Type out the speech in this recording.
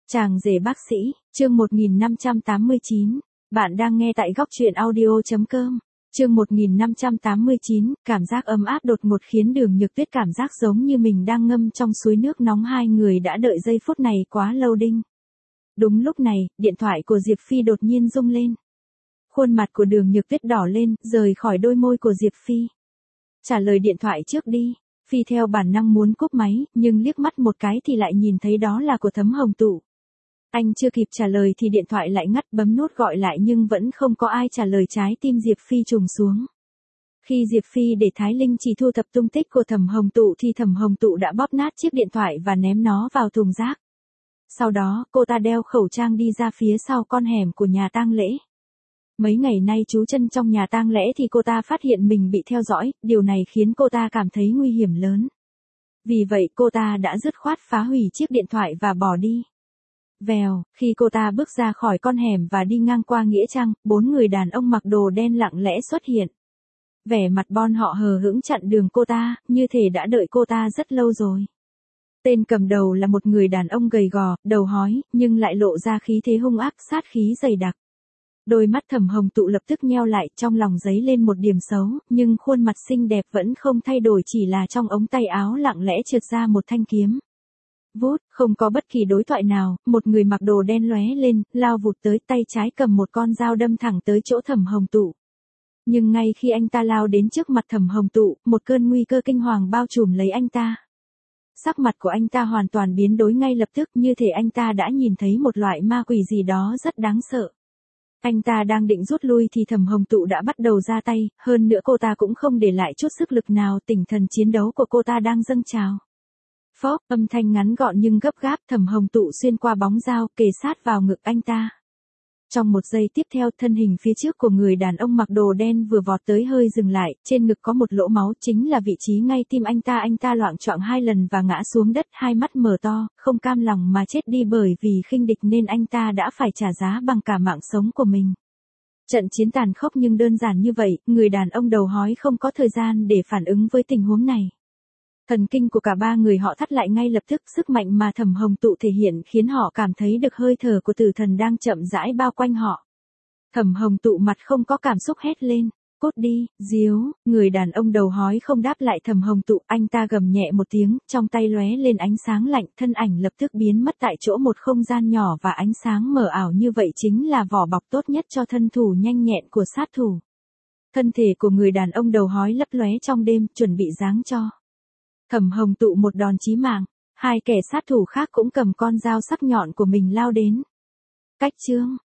Chàng rể bác sĩ, chương 1589. Bạn đang nghe tại góc truyện audio.com. Chương 1589, cảm giác ấm áp đột ngột khiến Đường Nhược Tuyết cảm giác giống như mình đang ngâm trong suối nước nóng, hai người đã đợi giây phút này quá lâu đinh. Đúng lúc này, điện thoại của Diệp Phi đột nhiên rung lên. Khuôn mặt của Đường Nhược Tuyết đỏ lên, rời khỏi đôi môi của Diệp Phi. Trả lời điện thoại trước đi. Phi theo bản năng muốn cúp máy, nhưng liếc mắt một cái thì lại nhìn thấy đó là của Thấm Hồng Tụ. Anh chưa kịp trả lời thì điện thoại lại ngắt, bấm nút gọi lại nhưng vẫn không có ai trả lời, trái tim Diệp Phi trùng xuống. Khi Diệp Phi để Thái Linh chỉ thu thập tung tích của Thẩm Hồng Tụ thì Thẩm Hồng Tụ đã bóp nát chiếc điện thoại và ném nó vào thùng rác. Sau đó, cô ta đeo khẩu trang đi ra phía sau con hẻm của nhà tang lễ. Mấy ngày nay trú chân trong nhà tang lễ thì cô ta phát hiện mình bị theo dõi, điều này khiến cô ta cảm thấy nguy hiểm lớn. Vì vậy cô ta đã dứt khoát phá hủy chiếc điện thoại và bỏ đi. Vèo, khi cô ta bước ra khỏi con hẻm và đi ngang qua nghĩa trang, 4 người đàn ông mặc đồ đen lặng lẽ xuất hiện. Vẻ mặt bọn họ hờ hững chặn đường cô ta, như thể đã đợi cô ta rất lâu rồi. Tên cầm đầu là một người đàn ông gầy gò, đầu hói, nhưng lại lộ ra khí thế hung ác, sát khí dày đặc. Đôi mắt Thẩm Hồng Tụ lập tức nheo lại, trong lòng dấy lên một điểm xấu, nhưng khuôn mặt xinh đẹp vẫn không thay đổi, chỉ là trong ống tay áo lặng lẽ trượt ra một thanh kiếm. Vút, không có bất kỳ đối thoại nào, một người mặc đồ đen lóe lên, lao vụt tới, tay trái cầm một con dao đâm thẳng tới chỗ Thẩm Hồng Tụ. Nhưng ngay khi anh ta lao đến trước mặt Thẩm Hồng Tụ, một cơn nguy cơ kinh hoàng bao trùm lấy anh ta. Sắc mặt của anh ta hoàn toàn biến đổi ngay lập tức, như thể anh ta đã nhìn thấy một loại ma quỷ gì đó rất đáng sợ. Anh ta đang định rút lui thì Thẩm Hồng Tụ đã bắt đầu ra tay, hơn nữa cô ta cũng không để lại chút sức lực nào, tinh thần chiến đấu của cô ta đang dâng trào. Phốc, âm thanh ngắn gọn nhưng gấp gáp, Thẩm Hồng Tụ xuyên qua bóng dao, kề sát vào ngực anh ta. Trong một giây tiếp theo, thân hình phía trước của người đàn ông mặc đồ đen vừa vọt tới hơi dừng lại, trên ngực có một lỗ máu, chính là vị trí ngay tim anh ta loạng choạng 2 lần và ngã xuống đất, hai mắt mở to, không cam lòng mà chết đi bởi vì khinh địch nên anh ta đã phải trả giá bằng cả mạng sống của mình. Trận chiến tàn khốc nhưng đơn giản như vậy, người đàn ông đầu hói không có thời gian để phản ứng với tình huống này. Thần kinh của cả ba người họ thắt lại ngay lập tức, sức mạnh mà Thẩm Hồng Tụ thể hiện khiến họ cảm thấy được hơi thở của tử thần đang chậm rãi bao quanh họ. Thẩm Hồng Tụ mặt không có cảm xúc hét lên, cút đi, díu, người đàn ông đầu hói không đáp lại Thẩm Hồng Tụ, anh ta gầm nhẹ một tiếng, trong tay lóe lên ánh sáng lạnh, thân ảnh lập tức biến mất tại chỗ, một không gian nhỏ và ánh sáng mờ ảo như vậy chính là vỏ bọc tốt nhất cho thân thủ nhanh nhẹn của sát thủ. Thân thể của người đàn ông đầu hói lấp lóe trong đêm, chuẩn bị giáng cho Thẩm Hồng Tụ một đòn chí mạng. Hai kẻ sát thủ khác cũng cầm con dao sắc nhọn của mình lao đến. Cách chương